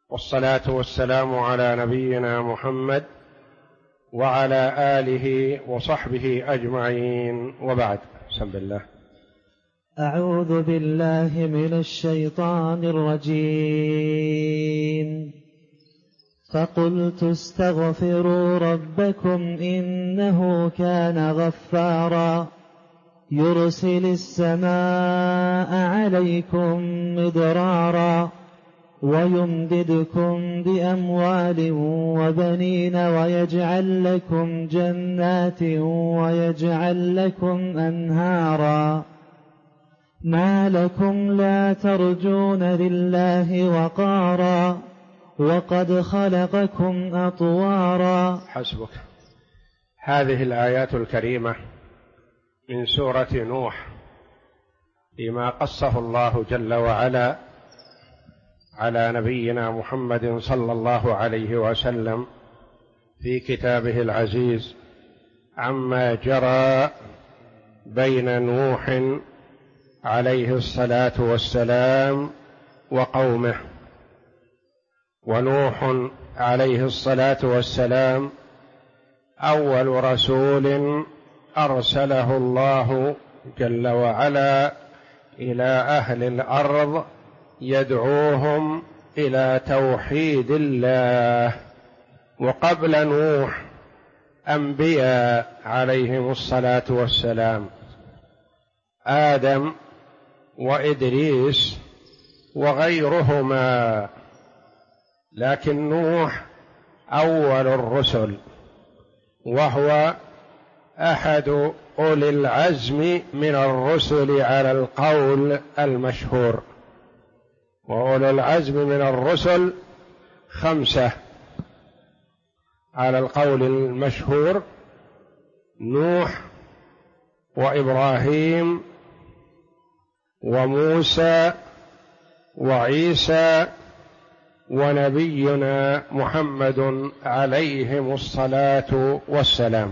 والصلاة والسلام على نبينا محمد وعلى آله وصحبه أجمعين، وبعد. بسم الله. أعوذ بالله من الشيطان الرجيم. فقلت استغفروا ربكم إنه كان غفارا يرسل السماء عليكم مدرارا ويمددكم بأموال وبنين ويجعل لكم جنات ويجعل لكم أنهارا ما لكم لا ترجون لله وقارا وقد خلقكم أطوارا. حسبك. هذه الآيات الكريمة من سورة نوح فيما قصه الله جل وعلا على نبينا محمد صلى الله عليه وسلم في كتابه العزيز عما جرى بين نوح عليه الصلاة والسلام وقومه. ونوح عليه الصلاة والسلام أول رسول أرسله الله جل وعلا إلى أهل الأرض يدعوهم إلى توحيد الله. وقبل نوح أنبياء عليهم الصلاة والسلام، آدم وإدريس وغيرهما، لكن نوح أول الرسل، وهو أحد أولي العزم من الرسل على القول المشهور. وأولي العزم من الرسل 5 على القول المشهور: نوح وإبراهيم وموسى وعيسى ونبينا محمد عليهم الصلاة والسلام.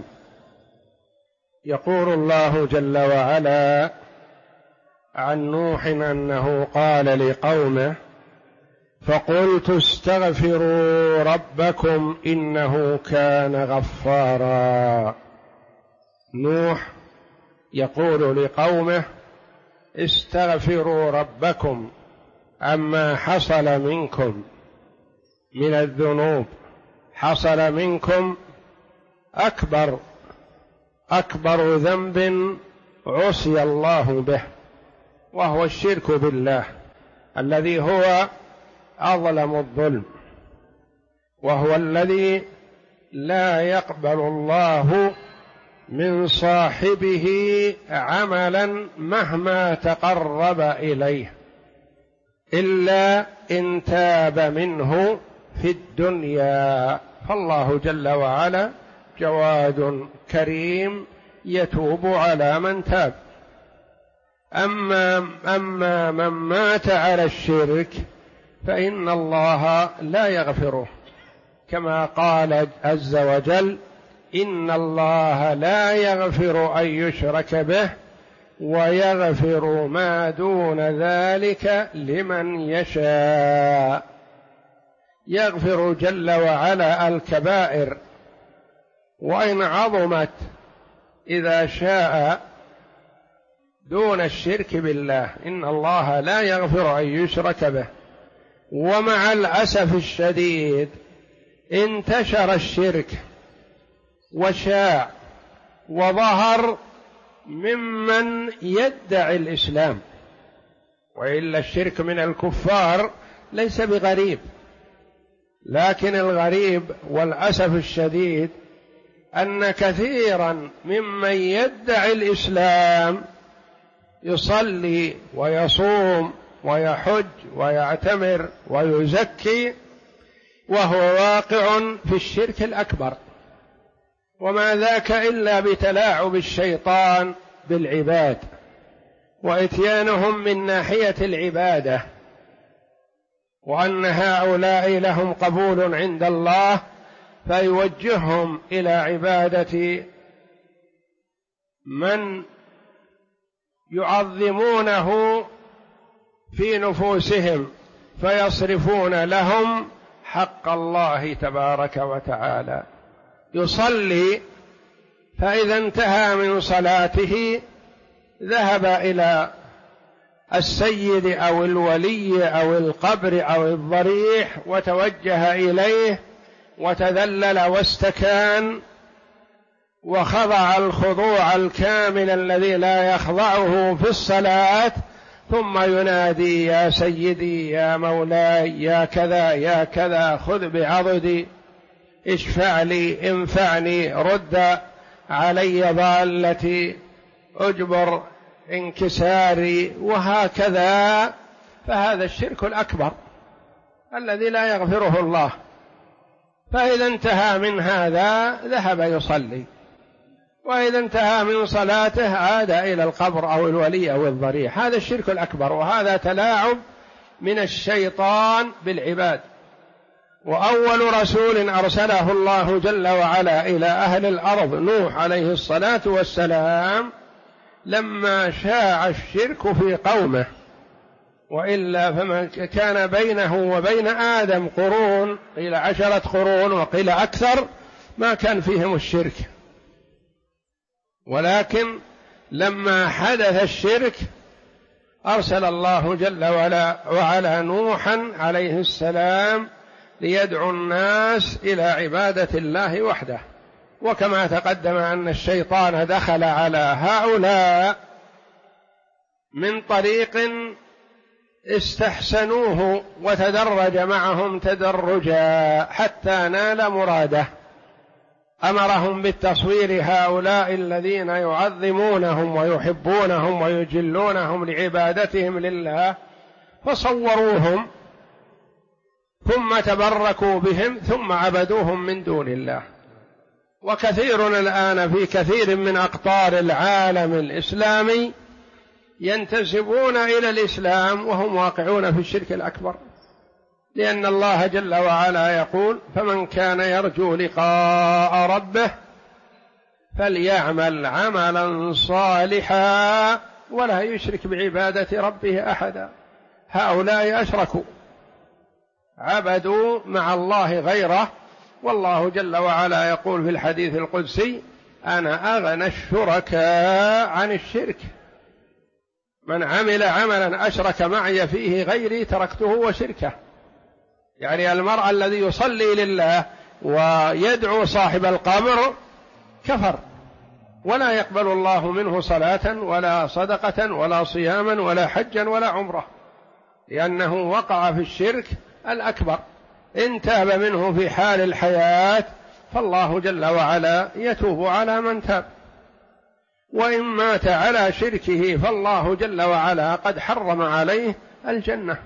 يقول الله جل وعلا عن نوح أنه قال لقومه: فقلت استغفروا ربكم إنه كان غفارا. نوح يقول لقومه: استغفروا ربكم عما حصل منكم من الذنوب. حصل منكم أكبر ذنب عصي الله به، وهو الشرك بالله الذي هو أظلم الظلم، وهو الذي لا يقبل الله من صاحبه عملا مهما تقرب إليه إلا إن تاب منه في الدنيا. فالله جل وعلا جواد كريم يتوب على من تاب. أما من مات على الشرك فإن الله لا يغفره، كما قال عز وجل: إن الله لا يغفر أن يشرك به ويغفر ما دون ذلك لمن يشاء. يغفر جل وعلا الكبائر وإن عظمت إذا شاء دون الشرك بالله. إن الله لا يغفر أن يشرك به. ومع الأسف الشديد انتشر الشرك وشاع وظهر ممن يدعي الإسلام، وإلا الشرك من الكفار ليس بغريب. لكن الغريب والأسف الشديد أن كثيرا ممن يدعي الإسلام يصلي ويصوم ويحج ويعتمر ويزكي وهو واقع في الشرك الأكبر، وما ذاك إلا بتلاعب الشيطان بالعباد وإتيانهم من ناحية العبادة، وأن هؤلاء لهم قبول عند الله فيوجههم إلى عبادة من يعظمونه في نفوسهم، فيصرفون لهم حق الله تبارك وتعالى. يصلي، فإذا انتهى من صلاته ذهب إلى السيد أو الولي أو القبر أو الضريح وتوجه إليه وتذلل واستكان وخضع الخضوع الكامل الذي لا يخضعه في الصلاة، ثم ينادي: يا سيدي يا مولاي يا كذا يا كذا، خذ بعضدي، اشفع لي، انفعني، رد علي ضالتي، اجبر انكساري، وهكذا. فهذا الشرك الأكبر الذي لا يغفره الله. فإذا انتهى من هذا ذهب يصلي، وإذا انتهى من صلاته عاد إلى القبر أو الولي أو الضريح. هذا الشرك الأكبر، وهذا تلاعب من الشيطان بالعباد. وأول رسول أرسله الله جل وعلا إلى أهل الأرض نوح عليه الصلاة والسلام، لما شاع الشرك في قومه، وإلا فمن كان بينه وبين آدم قرون، قيل 10 قرون وقيل أكثر، ما كان فيهم الشرك. ولكن لما حدث الشرك أرسل الله جل وعلا نوحا عليه السلام ليدعو الناس إلى عبادة الله وحده. وكما تقدم أن الشيطان دخل على هؤلاء من طريق استحسنوه وتدرج معهم تدرجا حتى نال مراده. أمرهم بالتصوير هؤلاء الذين يعظمونهم ويحبونهم ويجلونهم لعبادتهم لله، فصوروهم ثم تبركوا بهم ثم عبدوهم من دون الله. وكثير الآن في كثير من أقطار العالم الإسلامي ينتسبون إلى الإسلام وهم واقعون في الشرك الأكبر، لأن الله جل وعلا يقول: فمن كان يرجو لقاء ربه فليعمل عملا صالحا ولا يشرك بعبادة ربه أحدا. هؤلاء أشركوا، عبدوا مع الله غيره، والله جل وعلا يقول في الحديث القدسي: أنا أغنى الشركاء عن الشرك، من عمل عملا أشرك معي فيه غيري تركته وشركه. يعني المرء الذي يصلي لله ويدعو صاحب القبر كفر، ولا يقبل الله منه صلاة ولا صدقة ولا صياما ولا حجا ولا عمرة، لأنه وقع في الشرك الأكبر. إن تاب منه في حال الحياة فالله جل وعلا يتوب على من تاب، وإن مات على شركه فالله جل وعلا قد حرم عليه الجنة.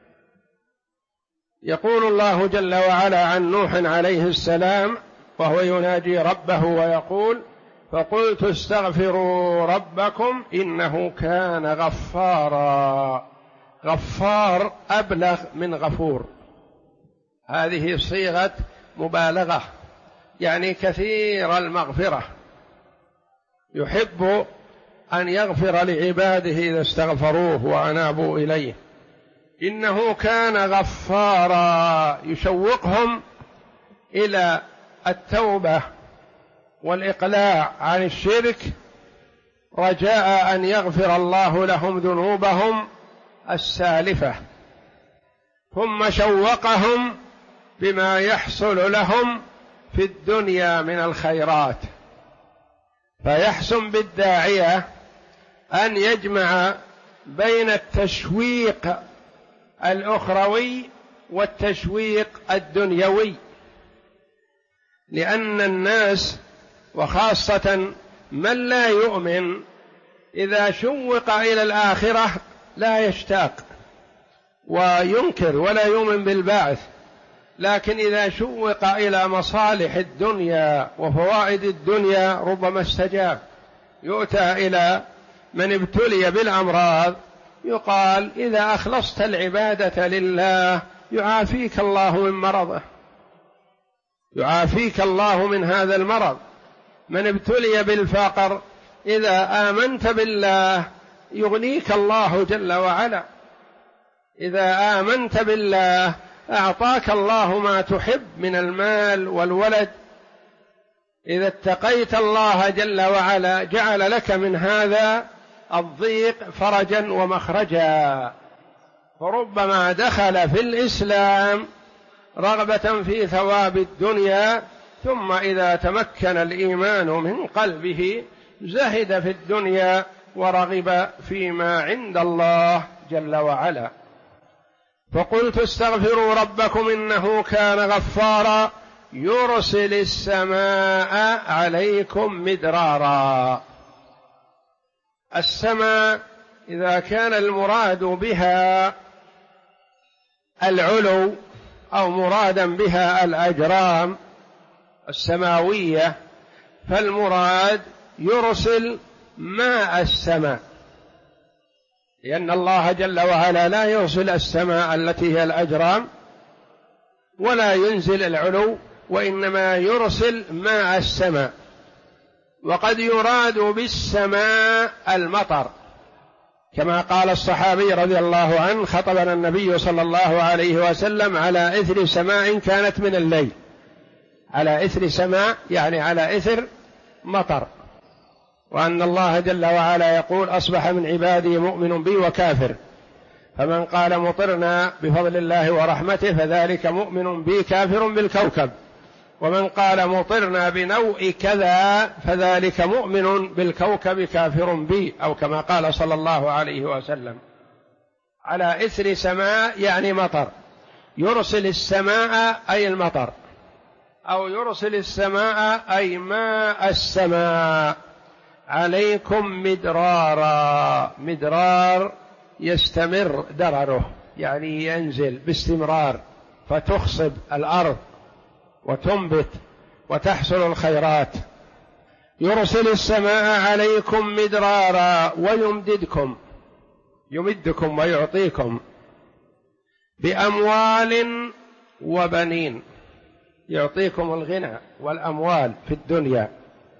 يقول الله جل وعلا عن نوح عليه السلام وهو يناجي ربه ويقول: فقلت استغفروا ربكم إنه كان غفارا. غفار أبلغ من غفور، هذه صيغة مبالغة، يعني كثير المغفرة، يحب أن يغفر لعباده إذا استغفروه وأنابوا إليه. إنه كان غفارا، يشوقهم إلى التوبة والإقلاع عن الشرك رجاء أن يغفر الله لهم ذنوبهم السالفة، ثم شوقهم بما يحصل لهم في الدنيا من الخيرات. فيحسن بالداعية أن يجمع بين التشويق الأخروي والتشويق الدنيوي، لأن الناس وخاصة من لا يؤمن إذا شوق إلى الآخرة لا يشتاق وينكر ولا يؤمن بالبعث، لكن إذا شوق إلى مصالح الدنيا وفوائد الدنيا ربما استجاب. يؤتى إلى من ابتلي بالأمراض يقال: إذا أخلصت العبادة لله يعافيك الله من مرضه، يعافيك الله من هذا المرض. من ابتلي بالفقر إذا آمنت بالله يغنيك الله جل وعلا، إذا آمنت بالله أعطاك الله ما تحب من المال والولد، إذا اتقيت الله جل وعلا جعل لك من هذا الضيق فرجا ومخرجا، فربما دخل في الإسلام رغبة في ثواب الدنيا، ثم إذا تمكن الإيمان من قلبه زهد في الدنيا ورغب فيما عند الله جل وعلا. فقلت استغفروا ربكم إنه كان غفارا يرسل السماء عليكم مدرارا. السماء إذا كان المراد بها العلو أو مرادا بها الأجرام السماوية، فالمراد يرسل ماء السماء، لأن الله جل وعلا لا يرسل السماء التي هي الأجرام ولا ينزل العلو، وإنما يرسل ماء السماء. وقد يراد بالسماء المطر، كما قال الصحابي رضي الله عنه: خطبنا النبي صلى الله عليه وسلم على إثر سماء كانت من الليل. على إثر سماء يعني على إثر مطر، وأن الله جل وعلا يقول: أصبح من عبادي مؤمن بي وكافر، فمن قال مطرنا بفضل الله ورحمته فذلك مؤمن بي كافر بالكوكب، ومن قال مطرنا بنوء كذا فذلك مؤمن بالكوكب كافر بي، أو كما قال صلى الله عليه وسلم. على إثر سماء يعني مطر، يرسل السماء أي المطر، أو يرسل السماء أي ماء السماء عليكم مدرارا. مدرار يستمر درره، يعني ينزل باستمرار فتخصب الأرض وتنبت وتحصل الخيرات. يرسل السماء عليكم مدرارا يمدكم ويعطيكم بأموال وبنين، يعطيكم الغنى والأموال في الدنيا،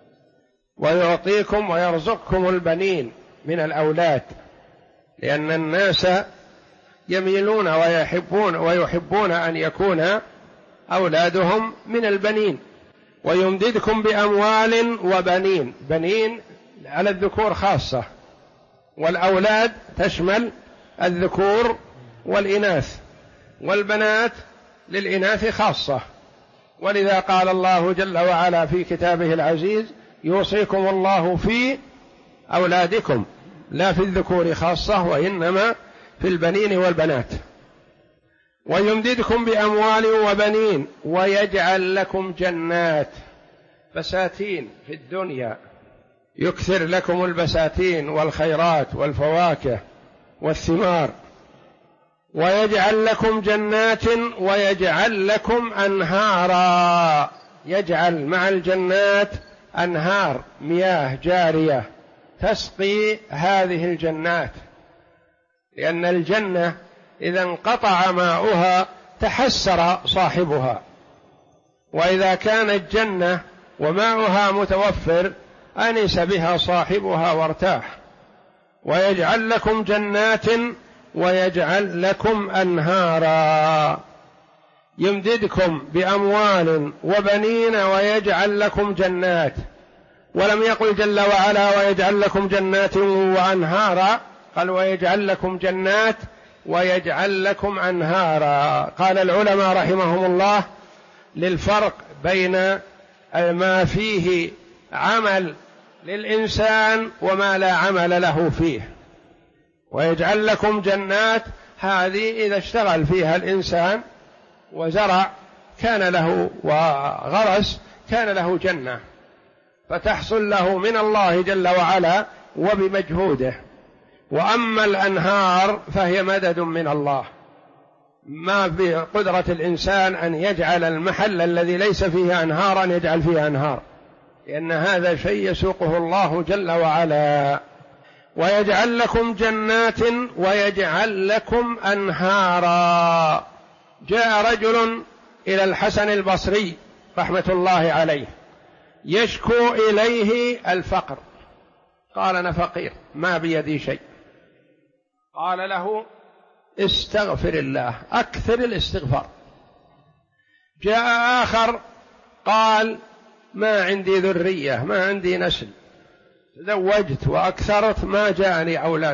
ويعطيكم ويرزقكم البنين من الأولاد، لأن الناس يميلون ويحبون أن يكون أولادهم من البنين. ويمددكم بأموال وبنين، بنين على الذكور خاصة، والأولاد تشمل الذكور والإناث، والبنات للإناث خاصة. ولذا قال الله جل وعلا في كتابه العزيز: يوصيكم الله في أولادكم، لا في الذكور خاصة وإنما في البنين والبنات. ويمددكم بأموال وبنين ويجعل لكم جنات، بساتين في الدنيا، يكثر لكم البساتين والخيرات والفواكه والثمار. ويجعل لكم جنات ويجعل لكم أنهارا، يجعل مع الجنات أنهار مياه جارية تسقي هذه الجنات، لأن الجنة إذا انقطع ماؤها تحسر صاحبها، وإذا كانت جنة وماؤها متوفر أنس بها صاحبها وارتاح. ويجعل لكم جنات ويجعل لكم أنهارا، يمددكم بأموال وبنين ويجعل لكم جنات. ولم يقل جل وعلا ويجعل لكم جنات وأنهارا، قال ويجعل لكم جنات ويجعل لكم أنهارا. قال العلماء رحمهم الله: للفرق بين ما فيه عمل للإنسان وما لا عمل له فيه. ويجعل لكم جنات، هذه إذا اشتغل فيها الإنسان وزرع كان له وغرس كان له جنة، فتحصل له من الله جل وعلا وبمجهوده. وأما الأنهار فهي مدد من الله، ما بقدرة الإنسان أن يجعل المحل الذي ليس فيه أنهارا يجعل فيه أنهار، لأن هذا شيء يسوقه الله جل وعلا. ويجعل لكم جنات ويجعل لكم أنهارا. جاء رجل إلى الحسن البصري رحمة الله عليه يشكو إليه الفقر، قال: أنا فقير ما بيدي شيء. قال له: استغفر الله، أكثر الاستغفار، جاء آخر قال ما عندي ذرية، ما عندي نسل، تزوجت وأكثرت ما جاءني أولاد،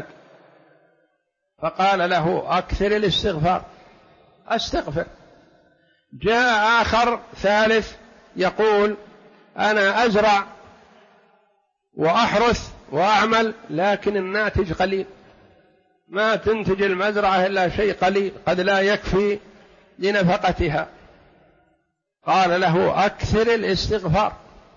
فقال له أكثر الاستغفار، أستغفر. جاء آخر ثالث يقول أنا أزرع وأحرث وأعمل لكن الناتج قليل، ما تنتج المزرعة إلا شيء قليل قد لا يكفي لنفقتها، قال له أكثر الاستغفار.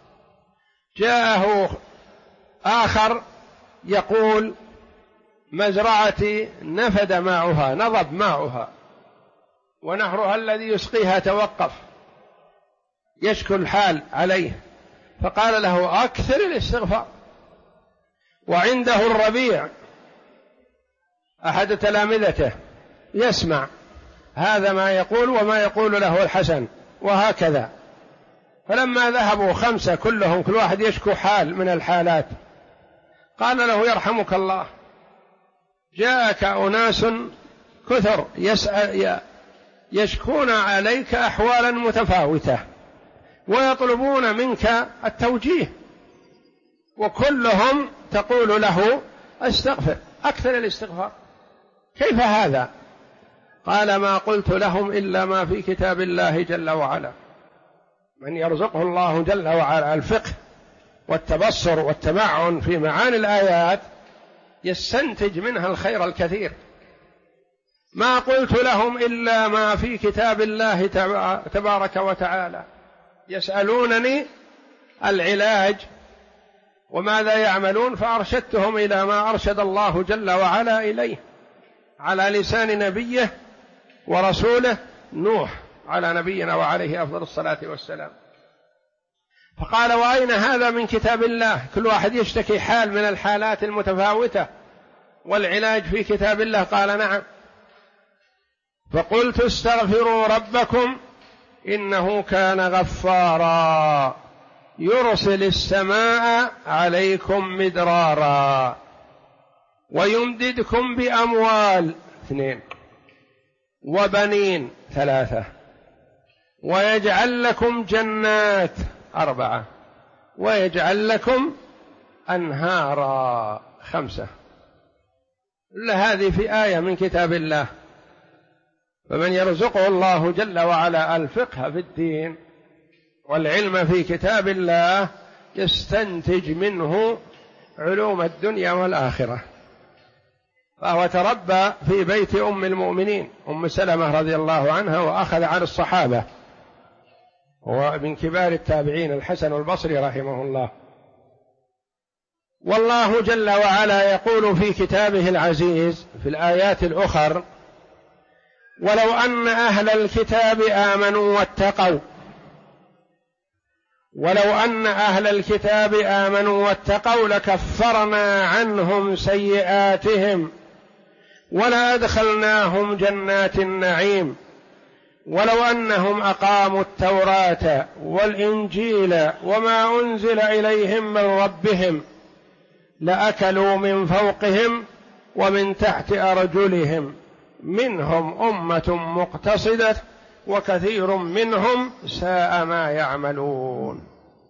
جاءه آخر يقول مزرعتي نفد ماؤها، نضب ماؤها، ونهرها الذي يسقيها توقف، يشكو الحال عليه، فقال له أكثر الاستغفار. وعنده الربيع أحد تلامذته يسمع هذا ما يقول وما يقول له الحسن وهكذا، فلما ذهبوا 5 كلهم كل واحد يشكو حال من الحالات، قال له يرحمك الله جاءك أناس كثر يشكون عليك أحوالا متفاوتة ويطلبون منك التوجيه، وكلهم تقول له استغفر، أكثر الاستغفار، كيف هذا؟ قال ما قلت لهم إلا ما في كتاب الله جل وعلا. من يرزقه الله جل وعلا الفقه والتبصر والتمعن في معاني الآيات يستنتج منها الخير الكثير. ما قلت لهم إلا ما في كتاب الله تبارك وتعالى، يسألونني العلاج وماذا يعملون، فأرشدتهم إلى ما أرشد الله جل وعلا إليه على لسان نبيه ورسوله نوح على نبينا وعليه أفضل الصلاة والسلام. فقال وأين هذا من كتاب الله؟ كل واحد يشتكي حال من الحالات المتفاوتة والعلاج في كتاب الله. قال نعم. فقلت استغفروا ربكم إنه كان غفارا يرسل السماء عليكم مدرارا ويمددكم بأموال 2 وبنين 3 ويجعل لكم جنات 4 ويجعل لكم أنهارا 5. هذه في آية من كتاب الله. فمن يرزقه الله جل وعلا الفقه في الدين والعلم في كتاب الله يستنتج منه علوم الدنيا والآخرة. فهو تربى في بيت أم المؤمنين أم سلمة رضي الله عنها، وأخذ عن الصحابة، هو من كبار التابعين الحسن البصري رحمه الله. والله جل وعلا يقول في كتابه العزيز في الآيات الأخر ولو أن أهل الكتاب آمنوا واتقوا، ولو أن أهل الكتاب آمنوا واتقوا لكفرنا عنهم سيئاتهم ولأدخلناهم جنات النعيم ولو أنهم أقاموا التوراة والإنجيل وما أنزل إليهم من ربهم لأكلوا من فوقهم ومن تحت أرجلهم منهم أمة مقتصدة وكثير منهم ساء ما يعملون.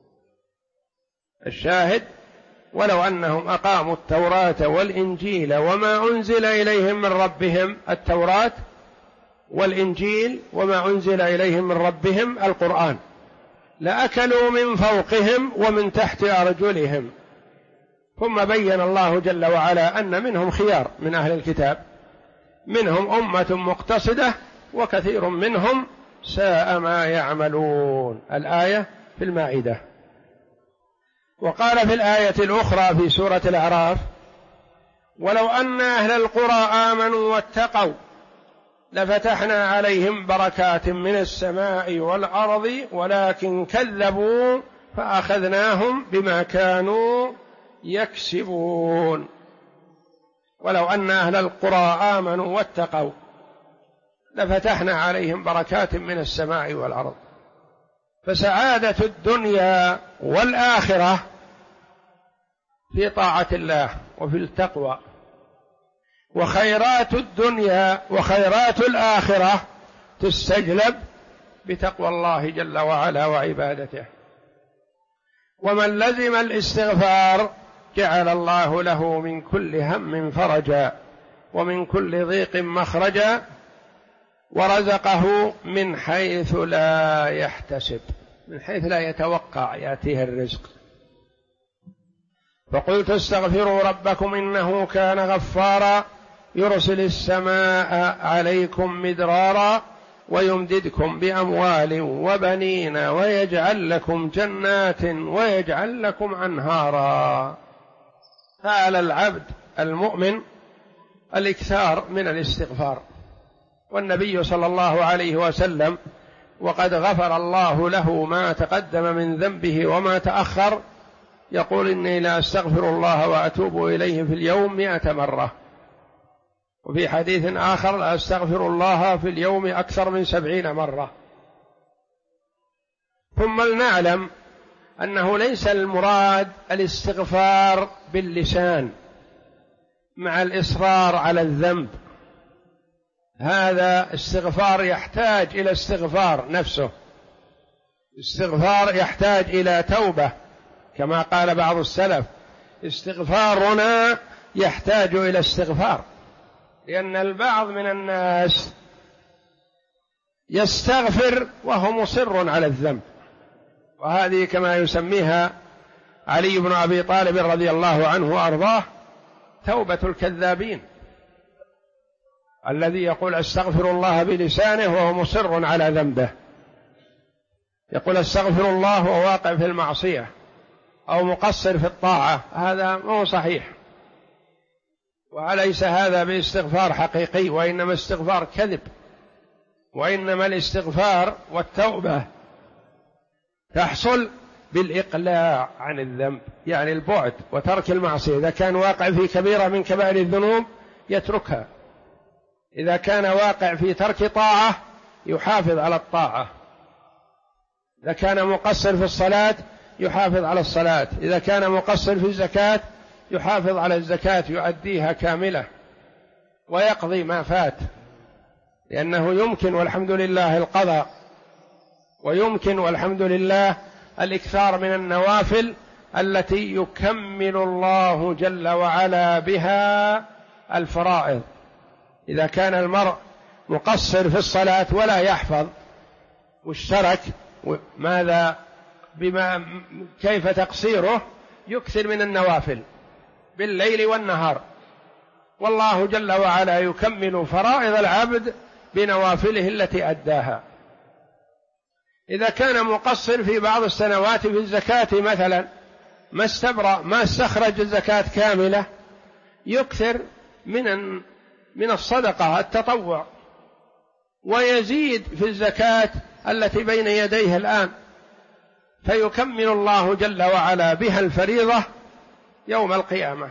الشاهد ولو أنهم أقاموا التوراة والإنجيل وما أنزل إليهم من ربهم، التوراة والإنجيل وما أنزل إليهم من ربهم القرآن، لأكلوا من فوقهم ومن تحت أرجلهم. ثم بين الله جل وعلا أن منهم خيار من أهل الكتاب، منهم أمة مقتصدة وكثير منهم ساء ما يعملون. الآية في المائدة. وقال في الآية الأخرى في سورة الأعراف ولو أن أهل القرى آمنوا واتقوا لفتحنا عليهم بركات من السماء والأرض ولكن كذبوا فأخذناهم بما كانوا يكسبون. ولو أن أهل القرى آمنوا واتقوا لفتحنا عليهم بركات من السماء والأرض. فسعادة الدنيا والآخرة في طاعة الله وفي التقوى، وخيرات الدنيا وخيرات الآخرة تستجلب بتقوى الله جل وعلا وعبادته. ومن لزم الاستغفار جعل الله له من كل هم فرجا ومن كل ضيق مخرجا ورزقه من حيث لا يحتسب، من حيث لا يتوقع يأتيه الرزق. فقلت استغفروا ربكم إنه كان غفارا يرسل السماء عليكم مدرارا ويمددكم بأموال وبنين ويجعل لكم جنات ويجعل لكم أنهارا. فعلى العبد المؤمن الإكثار من الاستغفار. والنبي صلى الله عليه وسلم وقد غفر الله له ما تقدم من ذنبه وما تأخر يقول إني لا أستغفر الله وأتوب إليه في اليوم 100 مرة. وفي حديث آخر لا أستغفر الله في اليوم أكثر من 70 مرة. ثم لنعلم أنه ليس المراد الاستغفار باللسان مع الإصرار على الذنب، هذا استغفار يحتاج إلى استغفار نفسه، استغفار يحتاج إلى توبة، كما قال بعض السلف استغفارنا يحتاج إلى استغفار، لأن البعض من الناس يستغفر وهو مصر على الذنب، وهذه كما يسميها علي بن أبي طالب رضي الله عنه وأرضاه توبة الكذابين، الذي يقول استغفر الله بلسانه وهو مصر على ذنبه، يقول استغفر الله وهو واقع في المعصية أو مقصر في الطاعة، هذا مو صحيح، وليس هذا باستغفار حقيقي، وإنما استغفار كذب. وإنما الاستغفار والتوبة تحصل بالإقلاع عن الذنب، يعني البعد وترك المعصية. إذا كان واقع في كبيرة من كبائر الذنوب يتركها، إذا كان واقع في ترك طاعة يحافظ على الطاعة، إذا كان مقصر في الصلاة يحافظ على الصلاة، إذا كان مقصر في الزكاة يحافظ على الزكاة يؤديها كاملة ويقضي ما فات، لأنه يمكن والحمد لله القضاء، ويمكن والحمد لله الإكثار من النوافل التي يكمل الله جل وعلا بها الفرائض. إذا كان المرء مقصر في الصلاة ولا يحفظ واشترك ماذا بما كيف تقصيره، يكثر من النوافل بالليل والنهار، والله جل وعلا يكمل فرائض العبد بنوافله التي أداها. إذا كان مقصر في بعض السنوات في الزكاة مثلا ما استخرج الزكاة كاملة، يكثر من الصدقة التطوع، ويزيد في الزكاة التي بين يديه الآن، فيكمل الله جل وعلا بها الفريضة يوم القيامة.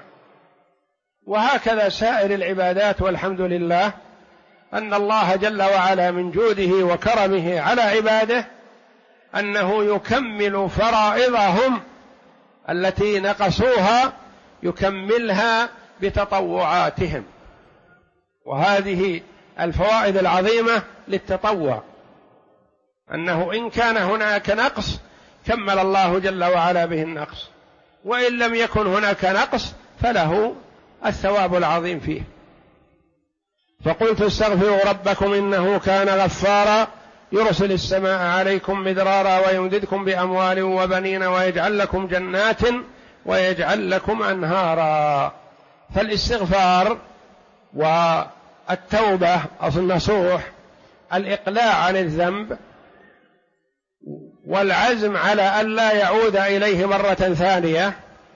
وهكذا سائر العبادات، والحمد لله أن الله جل وعلا من جوده وكرمه على عباده أنه يكمل فرائضهم التي نقصوها، يكملها بتطوعاتهم. وهذه الفوائد العظيمة للتطوع، أنه إن كان هناك نقص كمل الله جل وعلا به النقص، وإن لم يكن هناك نقص فله الثواب العظيم فيه. فقلت استغفروا ربكم إنه كان غفارا يرسل السماء عليكم مدرارا ويمددكم بأموال وبنين ويجعل لكم جنات ويجعل لكم أنهارا. فالاستغفار والتوبة النصوح، الإقلاع عن الذنب، والعزم على ألا يعود إليه مرة ثانية،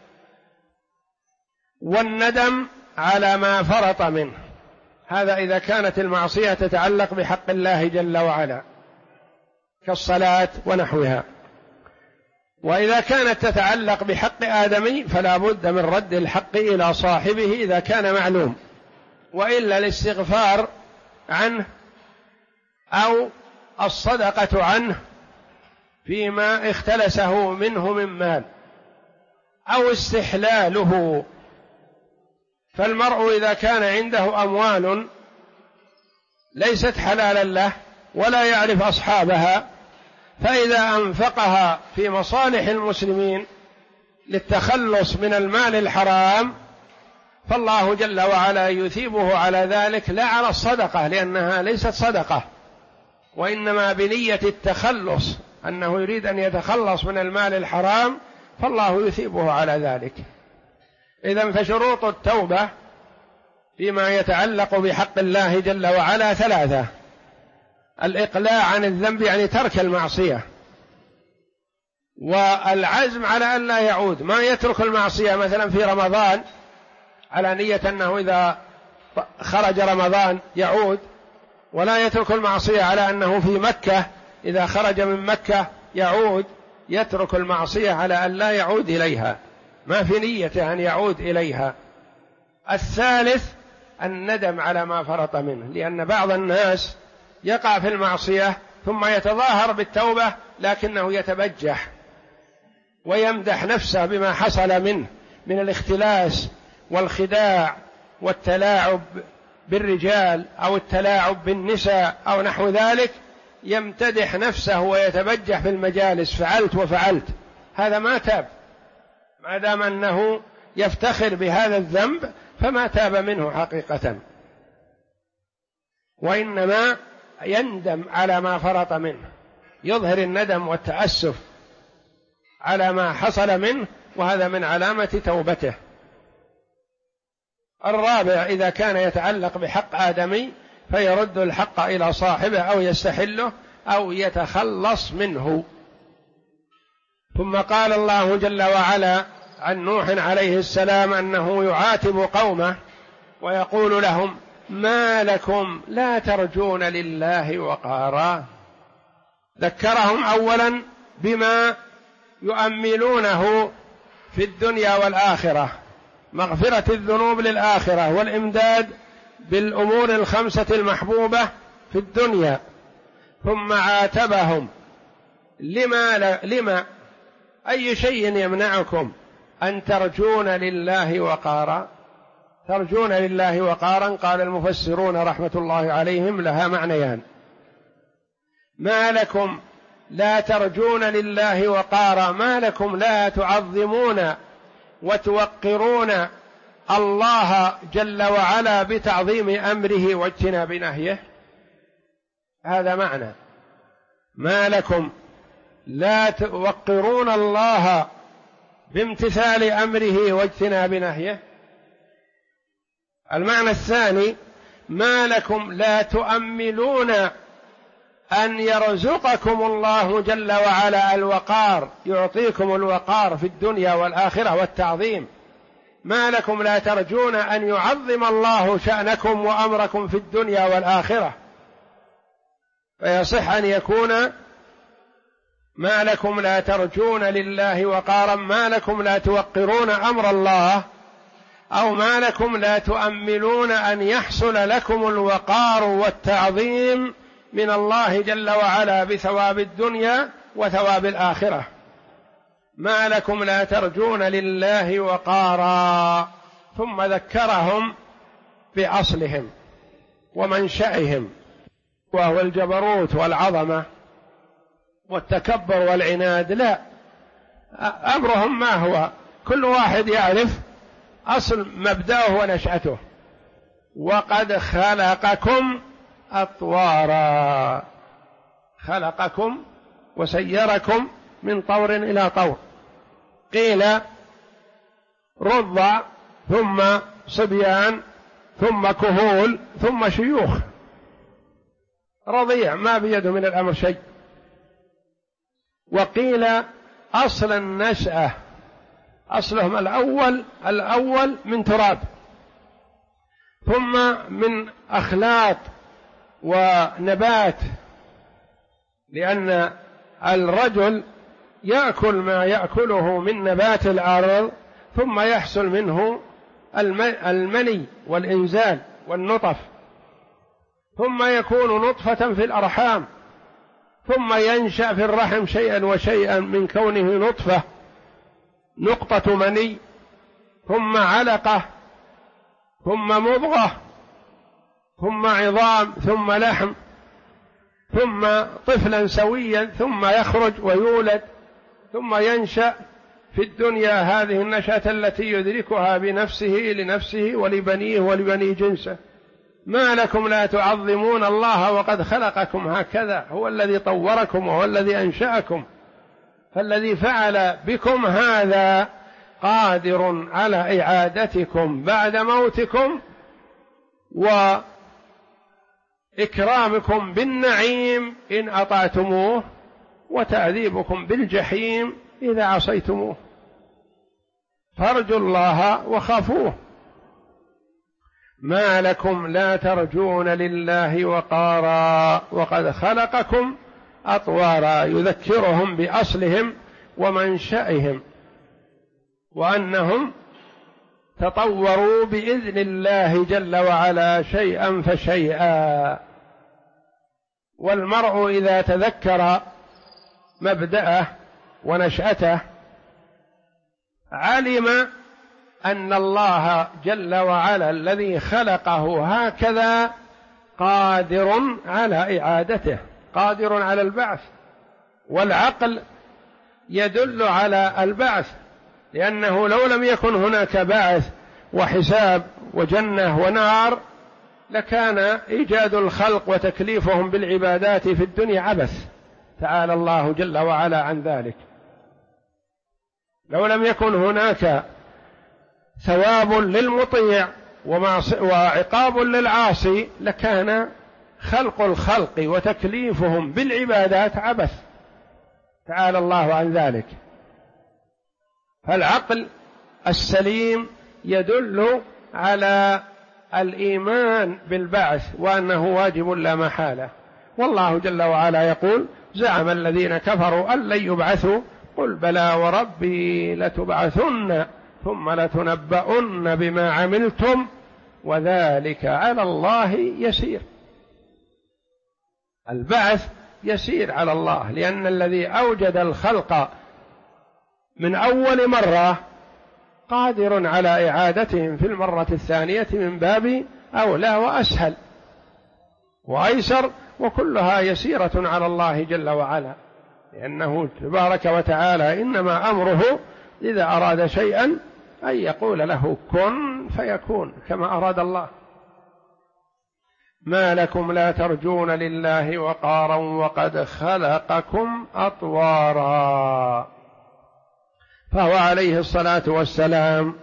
والندم على ما فرط منه، هذا إذا كانت المعصية تتعلق بحق الله جل وعلا كالصلاة ونحوها. وإذا كانت تتعلق بحق آدمي فلا بد من رد الحق إلى صاحبه إذا كان معلوم، وإلا الاستغفار عنه أو الصدقة عنه فيما اختلسه منه من مال أو استحلاله. فالمرء إذا كان عنده أموال ليست حلالا له ولا يعرف أصحابها، فإذا أنفقها في مصالح المسلمين للتخلص من المال الحرام فالله جل وعلا يثيبه على ذلك، لا على الصدقة لأنها ليست صدقة، وإنما بنية التخلص، أنه يريد أن يتخلص من المال الحرام، فالله يثيبه على ذلك. إذن فشروط التوبة فيما يتعلق بحق الله جل وعلا ثلاثة: الإقلاع عن الذنب يعني ترك المعصية، والعزم على أن لا يعود، ما يترك المعصية مثلا في رمضان على نية أنه إذا خرج رمضان يعود، ولا يترك المعصية على أنه في مكة إذا خرج من مكة يعود، يترك المعصية على أن لا يعود إليها، ما في نية أن يعود إليها. الثالث الندم على ما فرط منه، لأن بعض الناس يقع في المعصية ثم يتظاهر بالتوبة لكنه يتبجح ويمدح نفسه بما حصل منه من الاختلاس والخداع والتلاعب بالرجال أو التلاعب بالنساء أو نحو ذلك، يمتدح نفسه ويتبجح في المجالس: فعلت وفعلت. هذا ما تاب، ما دام أنه يفتخر بهذا الذنب فما تاب منه حقيقة، وإنما يندم على ما فرط منه، يظهر الندم والتأسف على ما حصل منه، وهذا من علامة توبته. الرابع إذا كان يتعلق بحق آدمي فيرد الحق إلى صاحبه أو يستحله أو يتخلص منه. ثم قال الله جل وعلا عن نوح عليه السلام أنه يعاتب قومه ويقول لهم: ما لكم لا ترجون لله وقارا. ذكرهم أولا بما يؤملونه في الدنيا والآخرة، مغفرة الذنوب للآخرة والإمداد بالأمور الخمسة المحبوبة في الدنيا. ثم عاتبهم: لما أي شيء يمنعكم أن ترجون لله وقارا؟ ترجون لله وقارا، قال المفسرون رحمة الله عليهم لها معنيان: ما لكم لا ترجون لله وقارا، ما لكم لا تعظمون وتوقرون الله جل وعلا بتعظيم أمره واجتناب نهيه. هذا معنى ما لكم لا توقرون الله بامتثال أمره واجتناب نهيه. المعنى الثاني: ما لكم لا تؤملون أن يرزقكم الله جل وعلا الوقار، يعطيكم الوقار في الدنيا والآخرة والتعظيم. ما لكم لا ترجون أن يعظم الله شأنكم وأمركم في الدنيا والآخرة، فيصح أن يكون ما لكم لا ترجون لله وقارا، ما لكم لا توقرون أمر الله، أو ما لكم لا تؤملون أن يحصل لكم الوقار والتعظيم من الله جل وعلا بثواب الدنيا وثواب الآخرة. ما لكم لا ترجون لله وقارا. ثم ذكرهم بأصلهم ومنشأهم، وهو الجبروت والعظمة والتكبر والعناد. لا، أمرهم ما هو؟ كل واحد يعرف أصل مبدأه ونشأته. وقد خلقكم أطوارا، خلقكم وسيركم من طور إلى طور، قيل رضع ثم صبيان ثم كهول ثم شيوخ، رضيع ما بيده من الأمر شيء. وقيل أصل النشأة، أصلهم الأول من تراب، ثم من أخلاط ونبات، لأن الرجل يأكل ما يأكله من نبات الأرض ثم يحصل منه المني والإنزال والنطف، ثم يكون نطفة في الأرحام، ثم ينشأ في الرحم شيئا وشيئا من كونه نطفة، نقطة مني، ثم علقة، ثم مضغة، ثم عظام، ثم لحم، ثم طفلا سويا، ثم يخرج ويولد، ثم ينشأ في الدنيا هذه النشأة التي يدركها بنفسه لنفسه ولبنيه ولبني جنسه. ما لكم لا تعظمون الله وقد خلقكم هكذا؟ هو الذي طوركم وهو الذي أنشأكم، فالذي فعل بكم هذا قادر على إعادتكم بعد موتكم وإكرامكم بالنعيم إن أطعتموه، وتعذيبكم بالجحيم إذا عصيتموه. فارجوا الله وخافوه. ما لكم لا ترجون لله وقارا وقد خلقكم أطوارا، يذكرهم بأصلهم ومنشأهم وأنهم تطوروا بإذن الله جل وعلا شيئا فشيئا. والمرء إذا تذكر مبدأه ونشأته علم أن الله جل وعلا الذي خلقه هكذا قادر على إعادته، قادر على البعث. والعقل يدل على البعث، لأنه لو لم يكن هناك بعث وحساب وجنة ونار لكان إيجاد الخلق وتكليفهم بالعبادات في الدنيا عبث، تعالى الله جل وعلا عن ذلك. لو لم يكن هناك ثواب للمطيع وعقاب للعاصي لكان خلق الخلق وتكليفهم بالعبادات عبث، تعالى الله عن ذلك. فالعقل السليم يدل على الإيمان بالبعث وأنه واجب لا محالة. والله جل وعلا يقول: زعم الذين كفروا أن لن يبعثوا قل بلى وربي لتبعثن ثم لتنبؤن بما عملتم وذلك على الله يسير. البعث يسير على الله، لأن الذي أوجد الخلق من أول مرة قادر على إعادتهم في المرة الثانية من باب أولى وأسهل وأيسر، وكلها يسيرة على الله جل وعلا، لأنه تبارك وتعالى إنما أمره إذا أراد شيئا أن يقول له كن فيكون كما أراد الله. ما لكم لا ترجون لله وقارا وقد خلقكم أطوارا. فهو عليه الصلاة والسلام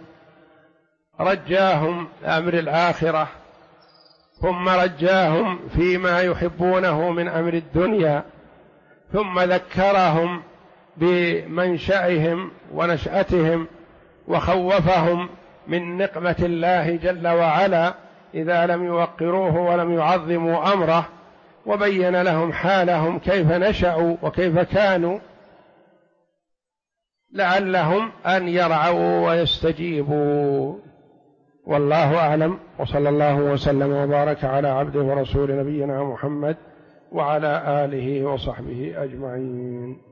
رجاهم أمر الآخرة، ثم رجاهم فيما يحبونه من أمر الدنيا، ثم ذكرهم بمنشأهم ونشأتهم، وخوفهم من نقمة الله جل وعلا إذا لم يوقروه ولم يعظموا أمره، وبين لهم حالهم كيف نشأوا وكيف كانوا لعلهم أن يرعوا ويستجيبوا. والله أعلم، وصلى الله وسلم وبارك على عبده ورسول نبينا محمد وعلى آله وصحبه أجمعين.